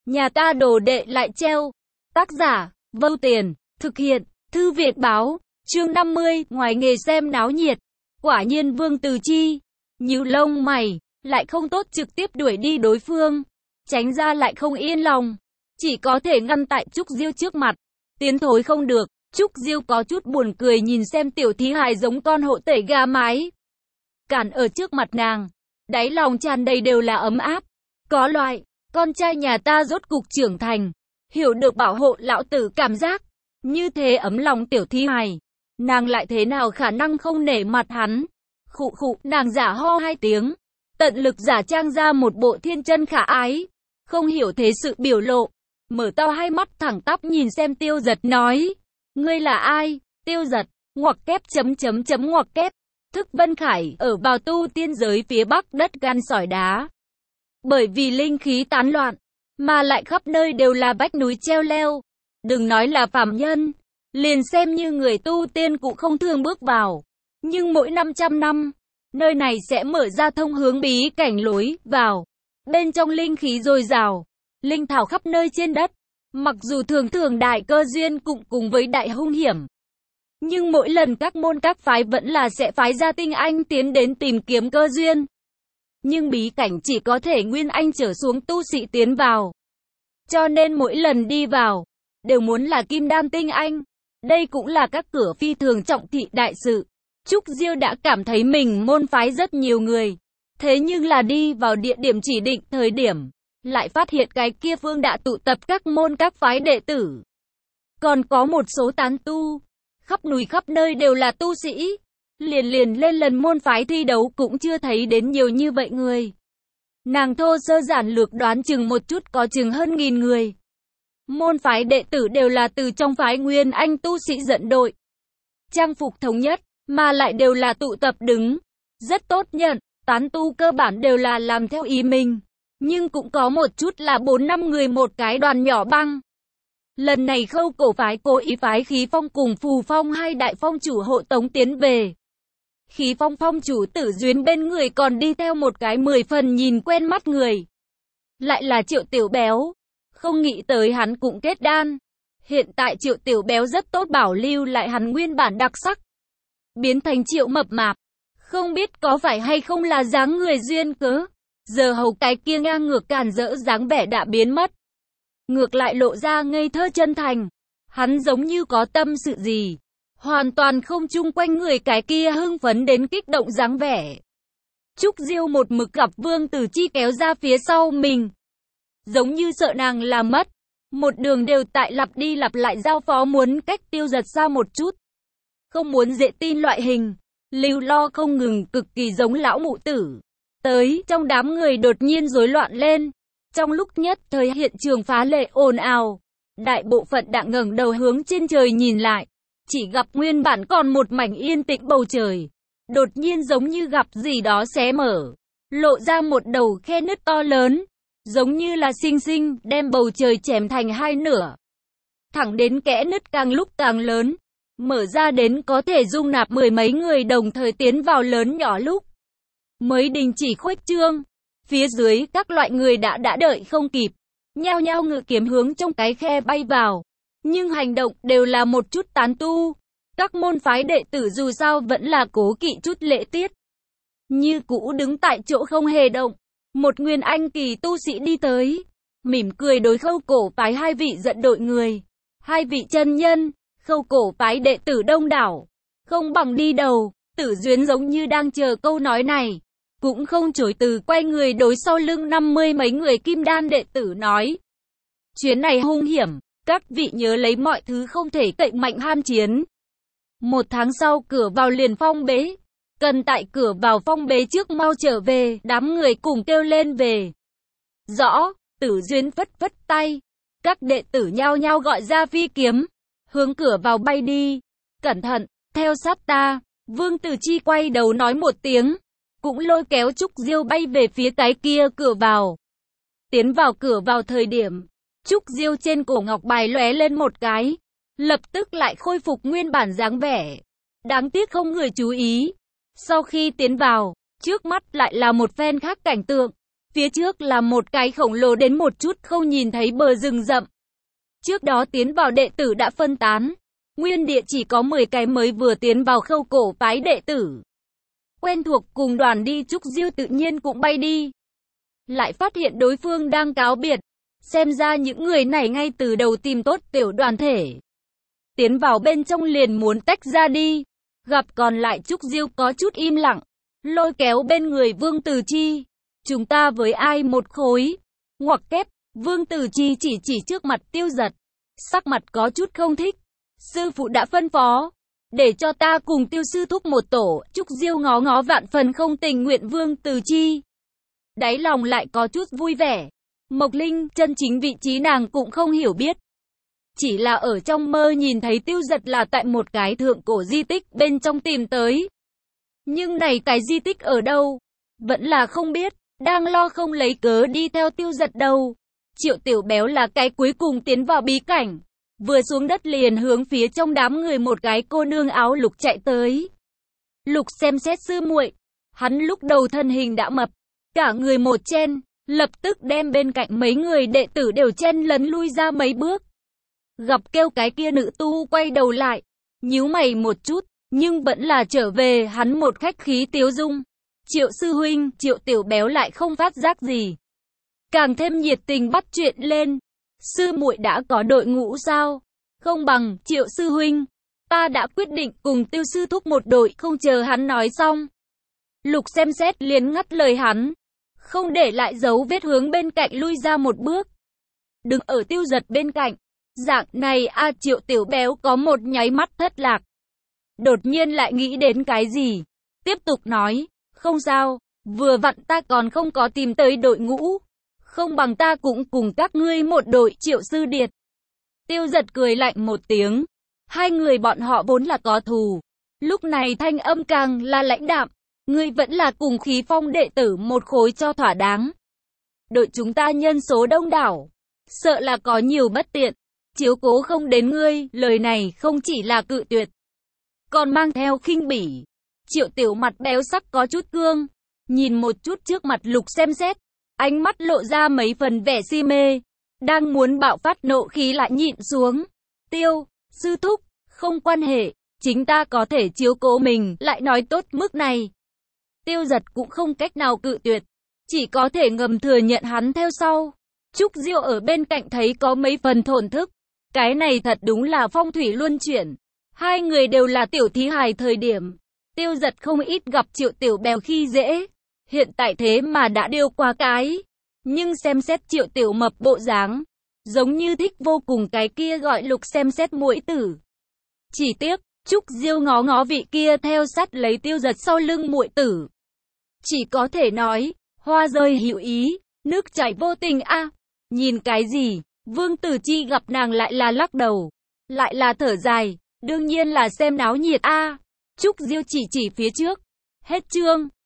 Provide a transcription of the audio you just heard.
Nhà ta đồ đệ lại treo. Tác giả, Vâu Tiền, thực hiện, Thư viện báo, chương 50, ngoài nghề xem náo nhiệt. Quả nhiên Vương Từ Chi, nhíu lông mày, lại không tốt trực tiếp đuổi đi đối phương. Tránh ra lại không yên lòng, chỉ có thể ngăn tại Trúc Diêu trước mặt. Tiến thối không được, Trúc Diêu có chút buồn cười nhìn xem tiểu thí hài giống con hộ tẩy gà mái. Cản ở trước mặt nàng, đáy lòng tràn đầy đều là ấm áp. Có loại, con trai nhà ta rốt cục trưởng thành, hiểu được bảo hộ lão tử cảm giác. Như thế ấm lòng tiểu thí hài, nàng lại thế nào khả năng không nể mặt hắn. Khụ khụ, nàng giả ho hai tiếng, tận lực giả trang ra một bộ thiên chân khả ái, không hiểu thế sự biểu lộ, mở to hai mắt thẳng tắp nhìn xem Tiêu Giật nói, ngươi là ai? Tiêu Giật, ngoặc kép ngoặc kép, Thức Vân Khải ở vào tu tiên giới phía bắc đất gan sỏi đá. Bởi vì linh khí tán loạn, mà lại khắp nơi đều là vách núi treo leo, đừng nói là phàm nhân, liền xem như người tu tiên cũng không thường bước vào. Nhưng mỗi 500 năm, nơi này sẽ mở ra thông hướng bí cảnh lối vào. Bên trong linh khí dồi dào, linh thảo khắp nơi trên đất. Mặc dù thường thường đại cơ duyên cũng cùng với đại hung hiểm, nhưng mỗi lần các môn các phái vẫn là sẽ phái ra tinh anh tiến đến tìm kiếm cơ duyên. Nhưng bí cảnh chỉ có thể nguyên anh trở xuống tu sĩ tiến vào. Cho nên mỗi lần đi vào, đều muốn là kim đan tinh anh. Đây cũng là các cửa phi thường trọng thị đại sự. Trúc Diêu đã cảm thấy mình môn phái rất nhiều người. Thế nhưng là đi vào địa điểm chỉ định thời điểm, lại phát hiện cái kia phương đã tụ tập các môn các phái đệ tử. Còn có một số tán tu, khắp núi khắp nơi đều là tu sĩ. Liền lên lần môn phái thi đấu cũng chưa thấy đến nhiều như vậy người. Nàng thô sơ giản lược đoán chừng một chút có chừng hơn 1000 người. Môn phái đệ tử đều là từ trong phái nguyên anh tu sĩ dẫn đội. Trang phục thống nhất, mà lại đều là tụ tập đứng. Rất tốt nhận, tán tu cơ bản đều là làm theo ý mình. Nhưng cũng có một chút là 4-5 người một cái đoàn nhỏ băng. Lần này Khâu Cổ phái cố ý phái Khí Phong cùng Phù Phong hai đại phong chủ hộ tống tiến về. Khí Phong phong chủ Tử Duyên bên người còn đi theo một cái 10 phần nhìn quen mắt người. Lại là Triệu Tiểu Béo. Không nghĩ tới hắn cũng kết đan. Hiện tại Triệu Tiểu Béo rất tốt bảo lưu lại hắn nguyên bản đặc sắc. Biến thành Triệu Mập Mạp. Không biết có phải hay không là dáng người duyên cớ. Giờ hầu cái kia ngang ngược càn rỡ dáng vẻ đã biến mất. Ngược lại lộ ra ngây thơ chân thành. Hắn giống như có tâm sự gì. Hoàn toàn không chung quanh người cái kia hưng phấn đến kích động dáng vẻ. Trúc Diêu một mực gặp Vương Từ Chi kéo ra phía sau mình. Giống như sợ nàng làm mất. Một đường đều tại lặp đi lặp lại giao phó muốn cách Tiêu Giật xa một chút. Không muốn dễ tin loại hình. Lưu lo không ngừng cực kỳ giống lão mụ tử. Tới, trong đám người đột nhiên rối loạn lên. Trong lúc nhất thời hiện trường phá lệ ồn ào. Đại bộ phận đã ngẩng đầu hướng trên trời nhìn lại. Chỉ gặp nguyên bản còn một mảnh yên tĩnh bầu trời. Đột nhiên giống như gặp gì đó xé mở. Lộ ra một đầu khe nứt to lớn. Giống như là sinh sinh đem bầu trời chém thành hai nửa. Thẳng đến kẽ nứt càng lúc càng lớn. Mở ra đến có thể dung nạp 10 mấy người đồng thời tiến vào lớn nhỏ lúc. Mới đình chỉ khuếch trương. Phía dưới các loại người đã đợi không kịp. Nhao nhao ngự kiếm hướng trong cái khe bay vào. Nhưng hành động đều là một chút tán tu. Các môn phái đệ tử dù sao vẫn là cố kỵ chút lễ tiết. Như cũ đứng tại chỗ không hề động. Một nguyên anh kỳ tu sĩ đi tới. Mỉm cười đối Khâu Cổ phái hai vị dẫn đội người. Hai vị chân nhân. Khâu Cổ phái đệ tử đông đảo. Không bằng đi đầu. Tử Duyên giống như đang chờ câu nói này. Cũng không chối từ quay người đối sau lưng 50 mấy người kim đan đệ tử nói. Chuyến này hung hiểm. Các vị nhớ lấy mọi thứ không thể cậy mạnh ham chiến. 1 tháng sau cửa vào liền phong bế. Cần tại cửa vào phong bế trước mau trở về. Đám người cùng kêu lên về. Rõ, Tử Duyên phất phất tay. Các đệ tử nhao nhao gọi ra phi kiếm. Hướng cửa vào bay đi. Cẩn thận, theo sát ta. Vương Từ Chi quay đầu nói một tiếng. Cũng lôi kéo Trúc Diêu bay về phía cái kia cửa vào. Tiến vào cửa vào thời điểm. Trúc Diêu trên cổ ngọc bài lóe lên một cái. Lập tức lại khôi phục nguyên bản dáng vẻ. Đáng tiếc không người chú ý. Sau khi tiến vào, trước mắt lại là một phen khác cảnh tượng. Phía trước là một cái khổng lồ đến một chút không nhìn thấy bờ rừng rậm. Trước đó tiến vào đệ tử đã phân tán. Nguyên địa chỉ có 10 cái mới vừa tiến vào khâu cổ phái đệ tử. Quen thuộc cùng đoàn đi Trúc Diêu tự nhiên cũng bay đi. Lại phát hiện đối phương đang cáo biệt. Xem ra những người này ngay từ đầu tìm tốt tiểu đoàn thể. Tiến vào bên trong liền muốn tách ra đi. Gặp còn lại Trúc Diêu có chút im lặng. Lôi kéo bên người Vương Từ Chi. Chúng ta với ai một khối? Ngoặc kép, Vương Từ Chi chỉ trước mặt Tiêu Giật. Sắc mặt có chút không thích. Sư phụ đã phân phó. Để cho ta cùng Tiêu sư thúc một tổ. Trúc Diêu ngó ngó vạn phần không tình nguyện Vương Từ Chi. Đáy lòng lại có chút vui vẻ. Mộc Linh, chân chính vị trí nàng cũng không hiểu biết. Chỉ là ở trong mơ nhìn thấy Tiêu Giật là tại một cái thượng cổ di tích bên trong tìm tới. Nhưng này cái di tích ở đâu? Vẫn là không biết, đang lo không lấy cớ đi theo Tiêu Giật đâu. Triệu Tiểu Béo là cái cuối cùng tiến vào bí cảnh. Vừa xuống đất liền hướng phía trong đám người một cái cô nương áo lục chạy tới. Lục xem xét sư muội, hắn lúc đầu thân hình đã mập, cả người một chen, lập tức đem bên cạnh mấy người đệ tử đều chen lấn lui ra mấy bước. Gặp kêu cái kia nữ tu quay đầu lại, nhíu mày một chút, nhưng vẫn là trở về hắn một khách khí tiếu dung. Triệu sư huynh, Triệu Tiểu Béo lại không phát giác gì. Càng thêm nhiệt tình bắt chuyện lên. Sư muội đã có đội ngũ sao? Không bằng, Triệu sư huynh. Ta đã quyết định cùng Tiêu sư thúc một đội, không chờ hắn nói xong. Lục xem xét liền ngắt lời hắn. Không để lại dấu vết hướng bên cạnh lui ra một bước. Đứng ở Tiêu Giật bên cạnh. Dạng này Triệu Tiểu Béo có một nháy mắt thất lạc. Đột nhiên lại nghĩ đến cái gì? Tiếp tục nói. Không sao, vừa vặn ta còn không có tìm tới đội ngũ. Không bằng ta cũng cùng các ngươi một đội. Triệu sư điệt. Tiêu Giật cười lạnh một tiếng. Hai người bọn họ vốn là có thù. Lúc này thanh âm càng là lãnh đạm. Ngươi vẫn là cùng Khí Phong đệ tử một khối cho thỏa đáng. Đội chúng ta nhân số đông đảo. Sợ là có nhiều bất tiện. Chiếu cố không đến ngươi. Lời này không chỉ là cự tuyệt, còn mang theo khinh bỉ. Triệu Tiểu mặt béo sắc có chút cương. Nhìn một chút trước mặt Lục xem xét. Ánh mắt lộ ra mấy phần vẻ si mê. Đang muốn bạo phát nộ khí lại nhịn xuống. Tiêu, sư thúc, không quan hệ. Chính ta có thể chiếu cố mình, lại nói tốt mức này. Tiêu Giật cũng không cách nào cự tuyệt. Chỉ có thể ngầm thừa nhận hắn theo sau. Trúc Diêu ở bên cạnh thấy có mấy phần thổn thức. Cái này thật đúng là phong thủy luân chuyển. Hai người đều là tiểu thí hài thời điểm. Tiêu Giật không ít gặp Triệu Tiểu Béo khi dễ. Hiện tại thế mà đã điêu qua cái. Nhưng xem xét Triệu Tiểu mập bộ dáng, giống như thích vô cùng cái kia gọi Lục xem xét muội tử. Chỉ tiếc, Trúc Diêu ngó ngó vị kia theo sát lấy Tiêu Giật sau lưng muội tử. Chỉ có thể nói, hoa rơi hữu ý, nước chảy vô tình a. Nhìn cái gì? Vương Tử Chi gặp nàng lại là lắc đầu, lại là thở dài, đương nhiên là xem náo nhiệt a. Trúc Diêu chỉ phía trước. Hết chương.